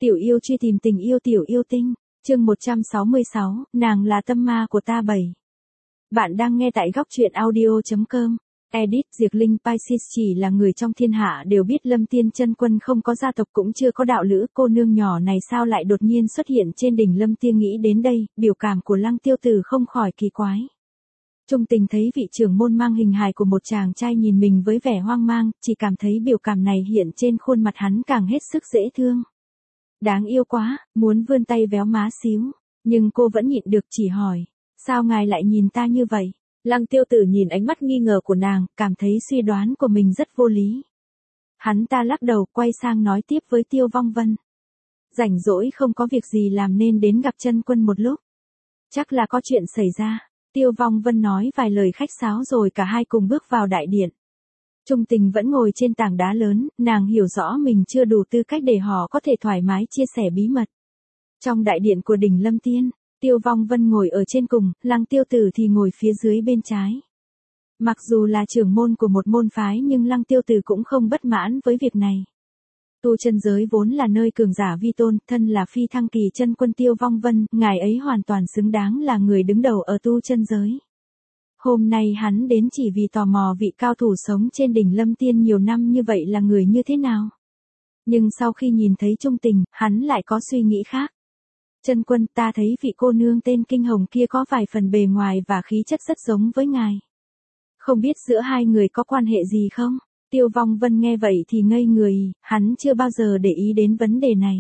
Tiểu yêu truy tìm tình yêu tiểu yêu tinh, chương 166, nàng là tâm ma của ta 7. Bạn đang nghe tại góc truyện audio.com. Edit Diệp Linh Pisces chỉ là người trong thiên hạ đều biết Lâm Tiên Chân Quân không có gia tộc cũng chưa có đạo lữ, cô nương nhỏ này sao lại đột nhiên xuất hiện trên đỉnh Lâm Tiên. Nghĩ đến đây, biểu cảm của Lăng Tiêu Tử không khỏi kỳ quái. Trung Tình thấy vị trưởng môn mang hình hài của một chàng trai nhìn mình với vẻ hoang mang, chỉ cảm thấy biểu cảm này hiện trên khuôn mặt hắn càng hết sức dễ thương. Đáng yêu quá, muốn vươn tay véo má xíu, nhưng cô vẫn nhịn được chỉ hỏi, sao ngài lại nhìn ta như vậy? Lăng Tiêu Tử nhìn ánh mắt nghi ngờ của nàng, cảm thấy suy đoán của mình rất vô lý. Hắn ta lắc đầu, quay sang nói tiếp với Tiêu Vong Vân. Rảnh rỗi không có việc gì làm nên đến gặp Chân Quân một lúc. Chắc là có chuyện xảy ra. Tiêu Vong Vân nói vài lời khách sáo rồi cả hai cùng bước vào đại điện. Trung Tình vẫn ngồi trên tảng đá lớn, nàng hiểu rõ mình chưa đủ tư cách để họ có thể thoải mái chia sẻ bí mật. Trong đại điện của đỉnh Lâm Tiên, Tiêu Vong Vân ngồi ở trên cùng, Lăng Tiêu Tử thì ngồi phía dưới bên trái. Mặc dù là trưởng môn của một môn phái nhưng Lăng Tiêu Tử cũng không bất mãn với việc này. Tu chân giới vốn là nơi cường giả vi tôn, thân là phi thăng kỳ chân quân Tiêu Vong Vân, ngài ấy hoàn toàn xứng đáng là người đứng đầu ở tu chân giới. Hôm nay hắn đến chỉ vì tò mò vị cao thủ sống trên đỉnh Lâm Tiên nhiều năm như vậy là người như thế nào. Nhưng sau khi nhìn thấy Trung Tình, hắn lại có suy nghĩ khác. Chân Quân, ta thấy vị cô nương tên Kinh Hồng kia có vài phần bề ngoài và khí chất rất giống với ngài. Không biết giữa hai người có quan hệ gì không? Tiêu Vong Vân nghe vậy thì ngây người, hắn chưa bao giờ để ý đến vấn đề này.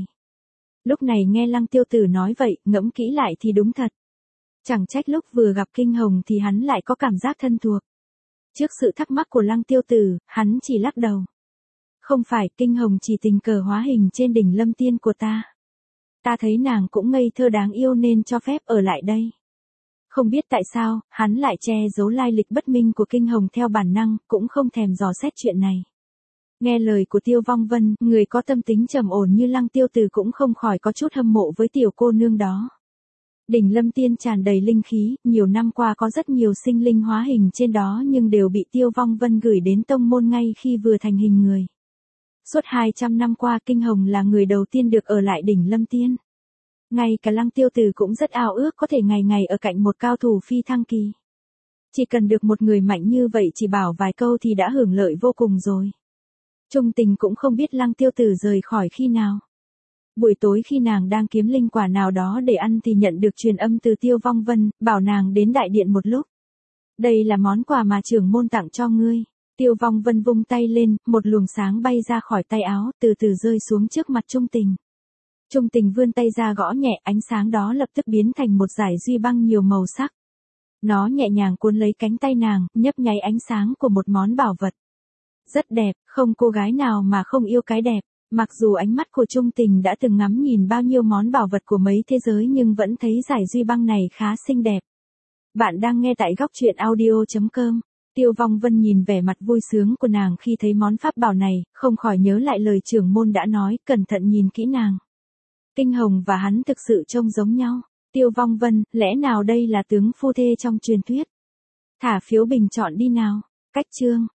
Lúc này nghe Lăng Tiêu Tử nói vậy, ngẫm kỹ lại thì đúng thật. Chẳng trách lúc vừa gặp Kinh Hồng thì hắn lại có cảm giác thân thuộc. Trước sự thắc mắc của Lăng Tiêu Tử, hắn chỉ lắc đầu. Không phải, Kinh Hồng chỉ tình cờ hóa hình trên đỉnh Lâm Tiên của ta. Ta thấy nàng cũng ngây thơ đáng yêu nên cho phép ở lại đây. Không biết tại sao, hắn lại che giấu lai lịch bất minh của Kinh Hồng theo bản năng, cũng không thèm dò xét chuyện này. Nghe lời của Tiêu Vong Vân, người có tâm tính trầm ổn như Lăng Tiêu Tử cũng không khỏi có chút hâm mộ với tiểu cô nương đó. Đỉnh Lâm Tiên tràn đầy linh khí, nhiều năm qua có rất nhiều sinh linh hóa hình trên đó nhưng đều bị Tiêu Vong Vân gửi đến tông môn ngay khi vừa thành hình người. Suốt 200 năm qua Kinh Hồng là người đầu tiên được ở lại đỉnh Lâm Tiên. Ngay cả Lăng Tiêu Tử cũng rất ao ước có thể ngày ngày ở cạnh một cao thủ phi thăng kỳ. Chỉ cần được một người mạnh như vậy chỉ bảo vài câu thì đã hưởng lợi vô cùng rồi. Trung Tình cũng không biết Lăng Tiêu Tử rời khỏi khi nào. Buổi tối khi nàng đang kiếm linh quả nào đó để ăn thì nhận được truyền âm từ Tiêu Vong Vân, bảo nàng đến đại điện một lúc. Đây là món quà mà trưởng môn tặng cho ngươi. Tiêu Vong Vân vung tay lên, một luồng sáng bay ra khỏi tay áo, từ từ rơi xuống trước mặt Trung Tình. Trung Tình vươn tay ra gõ nhẹ, ánh sáng đó lập tức biến thành một dải duy băng nhiều màu sắc. Nó nhẹ nhàng cuốn lấy cánh tay nàng, nhấp nháy ánh sáng của một món bảo vật. Rất đẹp, không cô gái nào mà không yêu cái đẹp. Mặc dù ánh mắt của Trung Tình đã từng ngắm nhìn bao nhiêu món bảo vật của mấy thế giới nhưng vẫn thấy dải duy băng này khá xinh đẹp. Bạn đang nghe tại góc truyện audio.com. Tiêu Vong Vân nhìn vẻ mặt vui sướng của nàng khi thấy món pháp bảo này, không khỏi nhớ lại lời trưởng môn đã nói, cẩn thận nhìn kỹ nàng. Kinh Hồng và hắn thực sự trông giống nhau. Tiêu Vong Vân, lẽ nào đây là tướng phu thê trong truyền thuyết? Thả phiếu bình chọn đi nào. Cách chương.